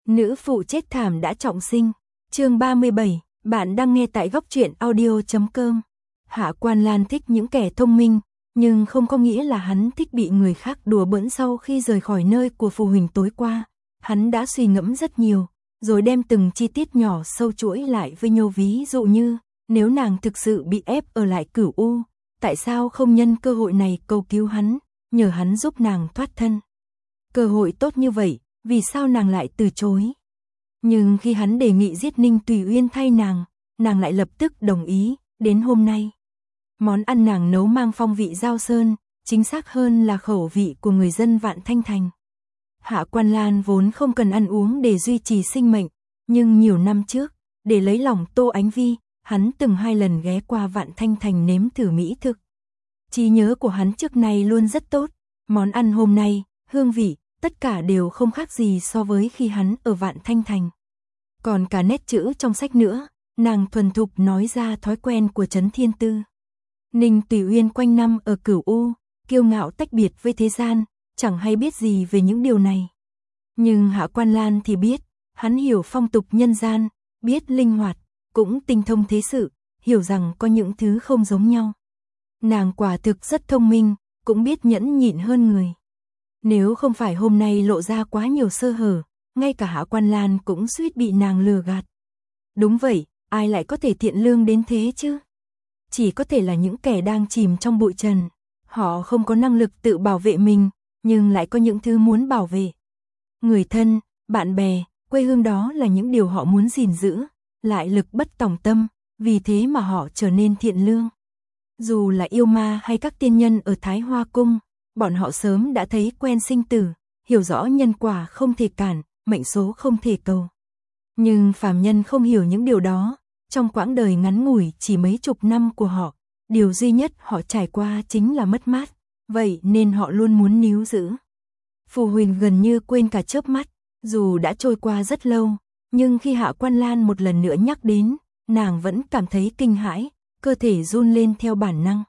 Nữ phụ chết thảm đã trọng sinh. Chương 37, bạn đang nghe tại góc truyện audio.com. Hạ Quan Lan thích những kẻ thông minh, nhưng không có nghĩa là hắn thích bị người khác đùa bỡn. Sau khi rời khỏi nơi của Phù Huỳnh tối qua, hắn đã suy ngẫm rất nhiều, rồi đem từng chi tiết nhỏ sâu chuỗi lại với nhau. Ví dụ như, nếu nàng thực sự bị ép ở lại Cửu U, tại sao không nhân cơ hội này cầu cứu hắn, nhờ hắn giúp nàng thoát thân? Cơ hội tốt như vậy, vì sao nàng lại từ chối? Nhưng khi hắn đề nghị giết Ninh Tùy Uyên thay nàng lại lập tức đồng ý. Đến hôm nay, món ăn nàng nấu mang phong vị Giao Sơn, chính xác hơn là khẩu vị của người dân Vạn Thanh Thành. Hạ Quan Lan vốn không cần ăn uống để duy trì sinh mệnh, nhưng nhiều năm trước, để lấy lòng Tô Ánh Vi, hắn từng 2 lần ghé qua Vạn Thanh Thành nếm thử mỹ thực. Trí nhớ của hắn trước nay luôn rất tốt, món ăn hôm nay, hương vị, tất cả đều không khác gì so với khi hắn ở Vạn Thanh Thành. Còn cả nét chữ trong sách nữa, nàng thuần thục nói ra thói quen của Trấn Thiên Tư. Ninh Tùy Uyên quanh năm ở Cửu U, kiêu ngạo tách biệt với thế gian, chẳng hay biết gì về những điều này. Nhưng Hạ Quan Lan thì biết, hắn hiểu phong tục nhân gian, biết linh hoạt, cũng tinh thông thế sự, hiểu rằng có những thứ không giống nhau. Nàng quả thực rất thông minh, cũng biết nhẫn nhịn hơn người. Nếu không phải hôm nay lộ ra quá nhiều sơ hở, ngay cả Hạ Quan Lan cũng suýt bị nàng lừa gạt. Đúng vậy, ai lại có thể thiện lương đến thế chứ? Chỉ có thể là những kẻ đang chìm trong bụi trần. Họ không có năng lực tự bảo vệ mình, nhưng lại có những thứ muốn bảo vệ. Người thân, bạn bè, quê hương, đó là những điều họ muốn gìn giữ, lại lực bất tòng tâm, vì thế mà họ trở nên thiện lương. Dù là yêu ma hay các tiên nhân ở Thái Hoa Cung, bọn họ sớm đã thấy quen sinh tử, hiểu rõ nhân quả không thể cản, mệnh số không thể cầu. Nhưng phàm nhân không hiểu những điều đó, trong quãng đời ngắn ngủi chỉ mấy chục năm của họ, điều duy nhất họ trải qua chính là mất mát, vậy nên họ luôn muốn níu giữ. Phù Huỳnh gần như quên cả chớp mắt, dù đã trôi qua rất lâu, nhưng khi Hạ Quan Lan một lần nữa nhắc đến, nàng vẫn cảm thấy kinh hãi, cơ thể run lên theo bản năng.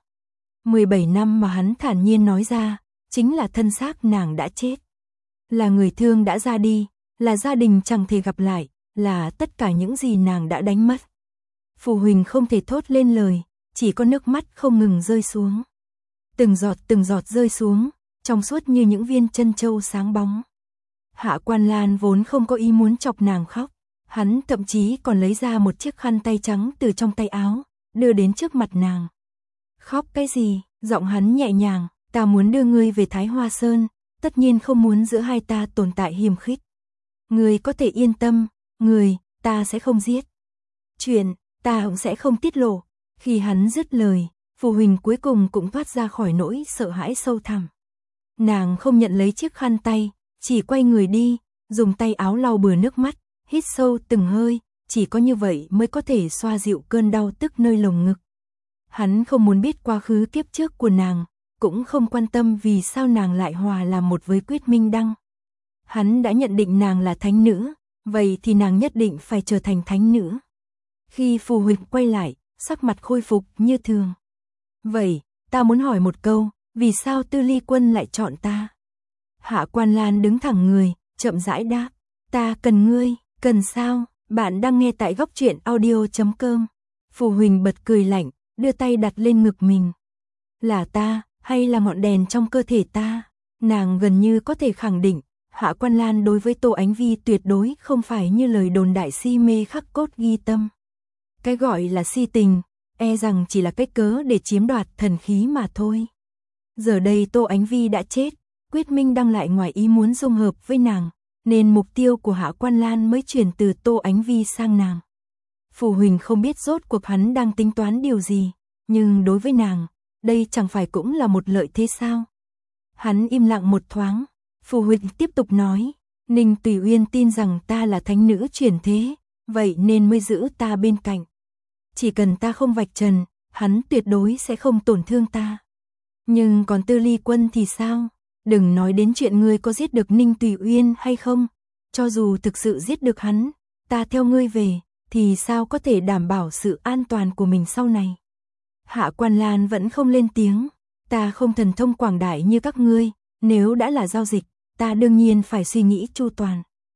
17 năm mà hắn thản nhiên nói ra, chính là thân xác nàng đã chết. Là người thương đã ra đi, là gia đình chẳng thể gặp lại, là tất cả những gì nàng đã đánh mất. Phù Huỳnh không thể thốt lên lời, chỉ có nước mắt không ngừng rơi xuống. Từng giọt rơi xuống, trong suốt như những viên trân châu sáng bóng. Hạ Quan Lan vốn không có ý muốn chọc nàng khóc, hắn thậm chí còn lấy ra một chiếc khăn tay trắng từ trong tay áo, đưa đến trước mặt nàng. Khóc cái gì? Giọng hắn nhẹ nhàng, ta muốn đưa ngươi về Thái Hoa Sơn, tất nhiên không muốn giữa hai ta tồn tại hiềm khích. Ngươi có thể yên tâm, ta sẽ không giết. Chuyện, ta cũng sẽ không tiết lộ. Khi hắn dứt lời, Phù Huỳnh cuối cùng cũng thoát ra khỏi nỗi sợ hãi sâu thẳm. Nàng không nhận lấy chiếc khăn tay, chỉ quay người đi, dùng tay áo lau bừa nước mắt, hít sâu từng hơi, chỉ có như vậy mới có thể xoa dịu cơn đau tức nơi lồng ngực. Hắn không muốn biết quá khứ kiếp trước của nàng, cũng không quan tâm vì sao nàng lại hòa làm một với Quyết Minh Đăng. Hắn đã nhận định nàng là thánh nữ, vậy thì nàng nhất định phải trở thành thánh nữ. Khi Phù Huỳnh quay lại, sắc mặt khôi phục như thường. Vậy, ta muốn hỏi một câu, vì sao Tư Ly Quân lại chọn ta? Hạ Quan Lan đứng thẳng người, chậm rãi đáp, ta cần ngươi. Cần sao? Bạn đang nghe tại góc truyện audio.com. Phù Huỳnh bật cười lạnh, đưa tay đặt lên ngực mình. Là ta, hay là ngọn đèn trong cơ thể ta? Nàng gần như có thể khẳng định, Hạ Quan Lan đối với Tô Ánh Vi tuyệt đối không phải như lời đồn đại si mê khắc cốt ghi tâm. Cái gọi là si tình, e rằng chỉ là cái cớ để chiếm đoạt thần khí mà thôi. Giờ đây Tô Ánh Vi đã chết, Quyết Minh Đăng lại ngoài ý muốn dung hợp với nàng, nên mục tiêu của Hạ Quan Lan mới chuyển từ Tô Ánh Vi sang nàng. Phù Huỳnh không biết rốt cuộc hắn đang tính toán điều gì, nhưng đối với nàng, đây chẳng phải cũng là một lợi thế sao? Hắn im lặng một thoáng, Phù Huỳnh tiếp tục nói, Ninh Tùy Uyên tin rằng ta là thánh nữ chuyển thế, vậy nên mới giữ ta bên cạnh. Chỉ cần ta không vạch trần, hắn tuyệt đối sẽ không tổn thương ta. Nhưng còn Tư Ly Quân thì sao? Đừng nói đến chuyện ngươi có giết được Ninh Tùy Uyên hay không, cho dù thực sự giết được hắn, ta theo ngươi về, thì sao có thể đảm bảo sự an toàn của mình sau này? Hạ Quan Lan vẫn không lên tiếng, ta không thần thông quảng đại như các ngươi, nếu đã là giao dịch, ta đương nhiên phải suy nghĩ chu toàn.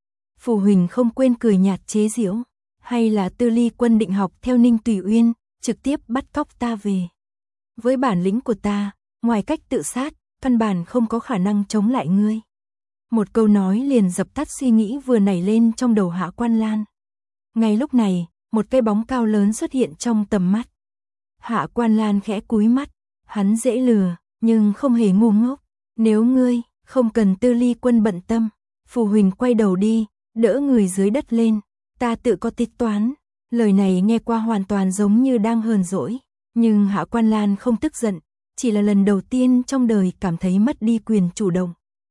Phù Huỳnh không quên cười nhạt chế giễu, hay là Tư Ly Quân định học theo Ninh Tùy Uyên, trực tiếp bắt cóc ta về. Với bản lĩnh của ta, ngoài cách tự sát, căn bản không có khả năng chống lại ngươi. Một câu nói liền dập tắt suy nghĩ vừa nảy lên trong đầu Hạ Quan Lan. Ngay lúc này, một cái bóng cao lớn xuất hiện trong tầm mắt. Hạ Quan Lan khẽ cúi mắt, hắn dễ lừa, nhưng không hề ngu ngốc. Nếu ngươi không cần Tư Ly Quân bận tâm. Phù Huỳnh quay đầu đi, đỡ người dưới đất lên, ta tự có tính toán. Lời này nghe qua hoàn toàn giống như đang hờn dỗi, nhưng Hạ Quan Lan không tức giận, chỉ là lần đầu tiên trong đời cảm thấy mất đi quyền chủ động.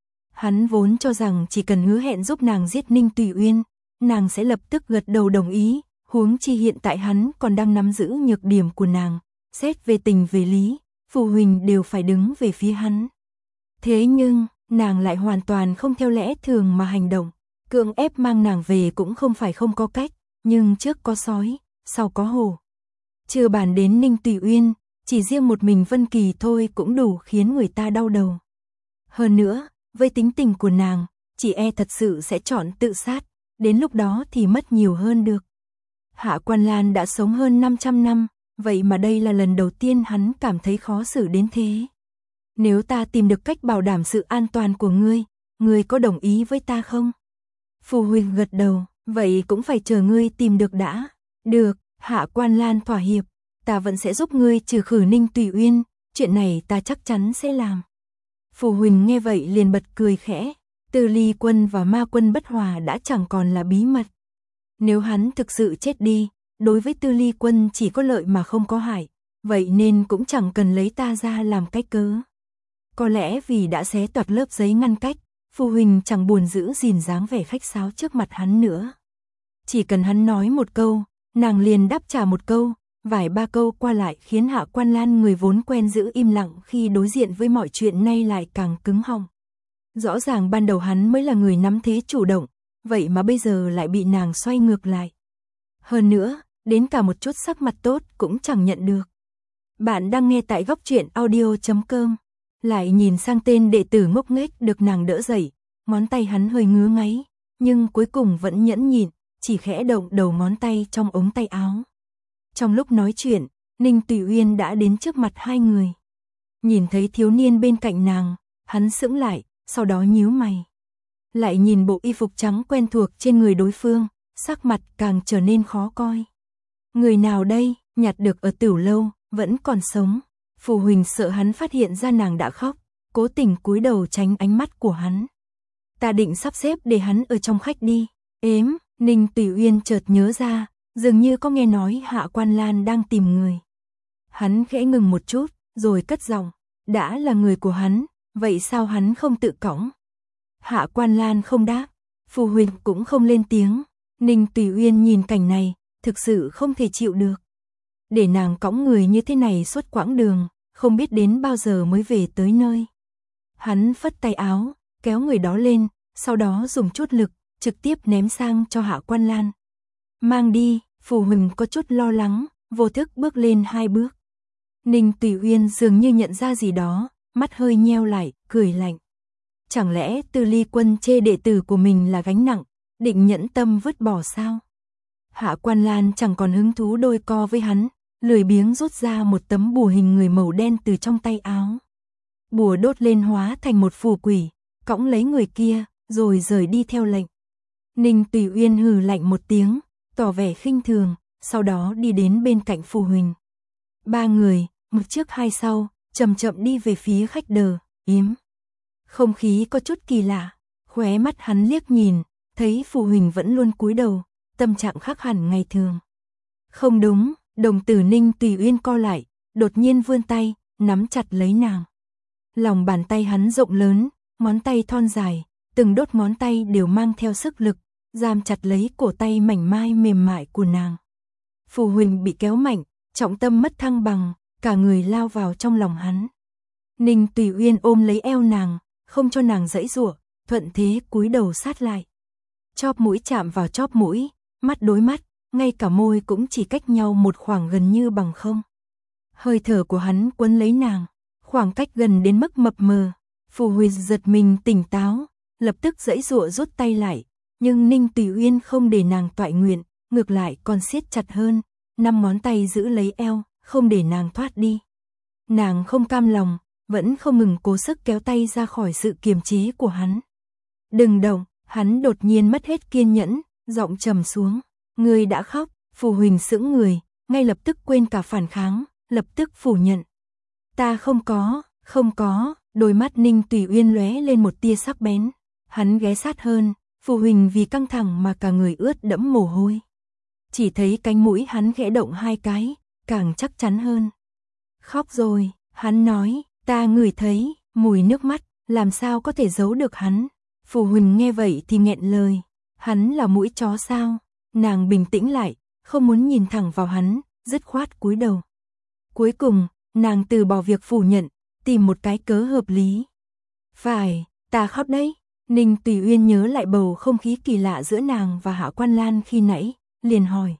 Hắn vốn cho rằng chỉ cần hứa hẹn giúp nàng giết Ninh Tùy Uyên, nàng sẽ lập tức gật đầu đồng ý, huống chi hiện tại hắn còn đang nắm giữ nhược điểm của nàng, xét về tình về lý, Phù Huỳnh đều phải đứng về phía hắn. Thế nhưng, nàng lại hoàn toàn không theo lẽ thường mà hành động, cưỡng ép mang nàng về cũng không phải không có cách, nhưng trước có sói, sau có hổ. Chưa bàn đến Ninh Tùy Uyên, chỉ riêng một mình Vân Kỳ thôi cũng đủ khiến người ta đau đầu. Hơn nữa, với tính tình của nàng, chỉ e thật sự sẽ chọn tự sát, đến lúc đó thì mất nhiều hơn được. Hạ Quan Lan đã sống hơn 500 năm, vậy mà đây là lần đầu tiên hắn cảm thấy khó xử đến thế. Nếu ta tìm được cách bảo đảm sự an toàn của ngươi có đồng ý với ta không? Phù Huỳnh gật đầu, vậy cũng phải chờ ngươi tìm được đã. Được, Hạ Quan Lan thỏa hiệp, ta vẫn sẽ giúp ngươi trừ khử Ninh Tùy Uyên, chuyện này ta chắc chắn sẽ làm. Phù Huỳnh nghe vậy liền bật cười khẽ, Tư Ly Quân và Ma Quân bất hòa đã chẳng còn là bí mật. Nếu hắn thực sự chết đi, đối với Tư Ly Quân chỉ có lợi mà không có hại, vậy nên cũng chẳng cần lấy ta ra làm cách cớ. Có lẽ vì đã xé toạc lớp giấy ngăn cách, Phù Huỳnh chẳng buồn giữ gìn dáng vẻ khách sáo trước mặt hắn nữa. Chỉ cần hắn nói một câu, nàng liền đáp trả một câu, vài ba câu qua lại khiến Hạ Quan Lan người vốn quen giữ im lặng khi đối diện với mọi chuyện nay lại càng cứng họng. Rõ ràng ban đầu hắn mới là người nắm thế chủ động, vậy mà bây giờ lại bị nàng xoay ngược lại. Hơn nữa, đến cả một chút sắc mặt tốt cũng chẳng nhận được. Bạn đang nghe tại Góc Truyện Audio.com. Lại nhìn sang tên đệ tử ngốc nghếch được nàng đỡ dậy, ngón tay hắn hơi ngứa ngáy, nhưng cuối cùng vẫn nhẫn nhịn, chỉ khẽ động đầu ngón tay trong ống tay áo. Trong lúc nói chuyện, Ninh Tùy Uyên đã đến trước mặt hai người. Nhìn thấy thiếu niên bên cạnh nàng, hắn sững lại, sau đó nhíu mày. Lại nhìn bộ y phục trắng quen thuộc trên người đối phương, sắc mặt càng trở nên khó coi. Người nào đây, nhặt được ở Tửu Lâu, vẫn còn sống. Phù Huỳnh sợ hắn phát hiện ra nàng đã khóc, cố tình cúi đầu tránh ánh mắt của hắn. Ta định sắp xếp để hắn ở trong khách đi. Ninh Tùy Uyên chợt nhớ ra, dường như có nghe nói Hạ Quan Lan đang tìm người. Hắn khẽ ngừng một chút, rồi cất giọng, đã là người của hắn, vậy sao hắn không tự cõng? Hạ Quan Lan không đáp, Phù Huỳnh cũng không lên tiếng. Ninh Tùy Uyên nhìn cảnh này, thực sự không thể chịu được. Để nàng cõng người như thế này suốt quãng đường, không biết đến bao giờ mới về tới nơi. Hắn phất tay áo, kéo người đó lên, sau đó dùng chút lực, trực tiếp ném sang cho Hạ Quan Lan. Mang đi, Phù Huỳnh có chút lo lắng, vô thức bước lên 2 bước. Ninh Tùy Uyên dường như nhận ra gì đó, mắt hơi nheo lại, cười lạnh. Chẳng lẽ Tư Ly Quân chê đệ tử của mình là gánh nặng, định nhẫn tâm vứt bỏ sao? Hạ Quan Lan chẳng còn hứng thú đôi co với hắn, lười biếng rút ra một tấm bùa hình người màu đen từ trong tay áo. Bùa đốt lên hóa thành một phù quỷ, cõng lấy người kia, rồi rời đi theo lệnh. Ninh Tùy Uyên hừ lạnh một tiếng, tỏ vẻ khinh thường, sau đó đi đến bên cạnh Phù Huỳnh. 3 người, một trước hai sau, chậm chậm đi về phía khách đờ, yếm. Không khí có chút kỳ lạ, khóe mắt hắn liếc nhìn, thấy Phù Huỳnh vẫn luôn cúi đầu, tâm trạng khác hẳn ngày thường. Không đúng, đồng tử Ninh Tùy Uyên co lại, đột nhiên vươn tay, nắm chặt lấy nàng. Lòng bàn tay hắn rộng lớn, ngón tay thon dài, từng đốt ngón tay đều mang theo sức lực, giam chặt lấy cổ tay mảnh mai mềm mại của nàng. Phù Huỳnh bị kéo mạnh, trọng tâm mất thăng bằng, cả người lao vào trong lòng hắn. Ninh Tùy Uyên ôm lấy eo nàng, không cho nàng giãy giụa, thuận thế cúi đầu sát lại. Chóp mũi chạm vào chóp mũi, mắt đối mắt, ngay cả môi cũng chỉ cách nhau một khoảng gần như bằng không. Hơi thở của hắn quấn lấy nàng, khoảng cách gần đến mức mập mờ. Phù Huỳnh giật mình tỉnh táo, lập tức giãy giụa rút tay lại, Nhưng Ninh Tùy Uyên không để nàng toại nguyện, ngược lại còn siết chặt hơn, 5 ngón tay giữ lấy eo, không để nàng thoát đi. Nàng không cam lòng, vẫn không ngừng cố sức kéo tay ra khỏi sự kiềm chế của hắn. Đừng động, hắn đột nhiên mất hết kiên nhẫn, giọng trầm xuống. Ngươi đã khóc, Phù Huỳnh sững người, ngay lập tức quên cả phản kháng, lập tức phủ nhận. Ta không có, đôi mắt Ninh Tùy Uyên lóe lên một tia sắc bén. Hắn ghé sát hơn, Phù Huỳnh vì căng thẳng mà cả người ướt đẫm mồ hôi. Chỉ thấy cánh mũi hắn khẽ động 2 cái, càng chắc chắn hơn. Khóc rồi, hắn nói, ta ngửi thấy, mùi nước mắt, làm sao có thể giấu được hắn. Phù Huỳnh nghe vậy thì nghẹn lời, hắn là mũi chó sao? Nàng bình tĩnh lại, không muốn nhìn thẳng vào hắn, dứt khoát cúi đầu. Cuối cùng, nàng từ bỏ việc phủ nhận, tìm một cái cớ hợp lý. Phải, ta khóc đấy. Ninh Tùy Uyên nhớ lại bầu không khí kỳ lạ giữa nàng và Hạ Quan Lan khi nãy, liền hỏi.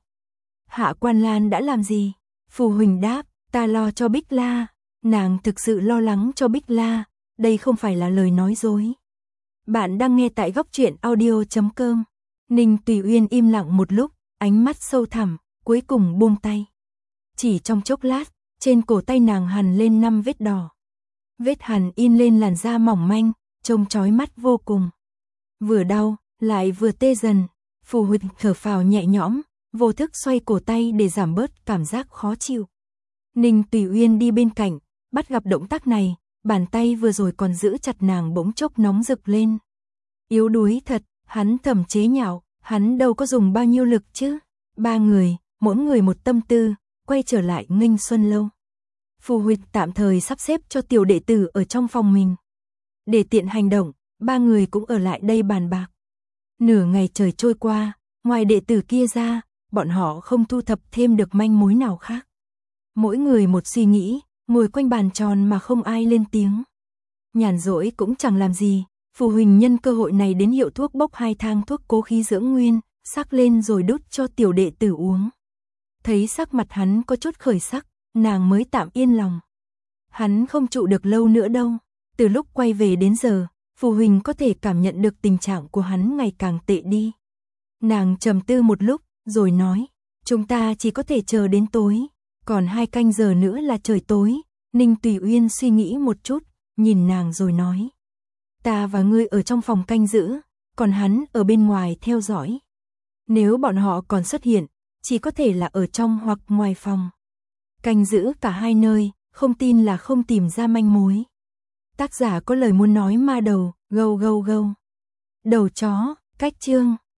Hạ Quan Lan đã làm gì? Phù Huỳnh đáp, ta lo cho Bích La. Nàng thực sự lo lắng cho Bích La, đây không phải là lời nói dối. Bạn đang nghe tại góc truyện audio.com. Ninh Tùy Uyên im lặng một lúc, ánh mắt sâu thẳm, cuối cùng buông tay. Chỉ trong chốc lát, trên cổ tay nàng hằn lên 5 vết đỏ. Vết hằn in lên làn da mỏng manh, trông chói mắt vô cùng. Vừa đau, lại vừa tê dần. Phù Huỳnh thở phào nhẹ nhõm, vô thức xoay cổ tay để giảm bớt cảm giác khó chịu. Ninh Tùy Uyên đi bên cạnh, bắt gặp động tác này, bàn tay vừa rồi còn giữ chặt nàng bỗng chốc nóng rực lên. Yếu đuối thật, hắn thầm chế nhạo, hắn đâu có dùng bao nhiêu lực chứ. 3 người, mỗi người một tâm tư, quay trở lại Nghênh Xuân Lâu. Phù Huỳnh tạm thời sắp xếp cho tiểu đệ tử ở trong phòng mình. Để tiện hành động, 3 người cũng ở lại đây bàn bạc. Nửa ngày trời trôi qua, ngoài đệ tử kia ra, bọn họ không thu thập thêm được manh mối nào khác. Mỗi người một suy nghĩ, ngồi quanh bàn tròn mà không ai lên tiếng. Nhàn rỗi cũng chẳng làm gì, Phù Huỳnh nhân cơ hội này đến hiệu thuốc bốc 2 thang thuốc cố khí dưỡng nguyên, sắc lên rồi đút cho tiểu đệ tử uống. Thấy sắc mặt hắn có chút khởi sắc, nàng mới tạm yên lòng. Hắn không trụ được lâu nữa đâu. Từ lúc quay về đến giờ, Phù Huỳnh có thể cảm nhận được tình trạng của hắn ngày càng tệ đi. Nàng trầm tư một lúc, rồi nói, chúng ta chỉ có thể chờ đến tối, còn 2 canh giờ nữa là trời tối. Ninh Tùy Uyên suy nghĩ một chút, nhìn nàng rồi nói, ta và ngươi ở trong phòng canh giữ, còn hắn ở bên ngoài theo dõi. Nếu bọn họ còn xuất hiện, chỉ có thể là ở trong hoặc ngoài phòng. Canh giữ cả 2 nơi, không tin là không tìm ra manh mối. Tác giả có lời muốn nói ma đầu, gâu gâu gâu. Đầu chó, cách chương.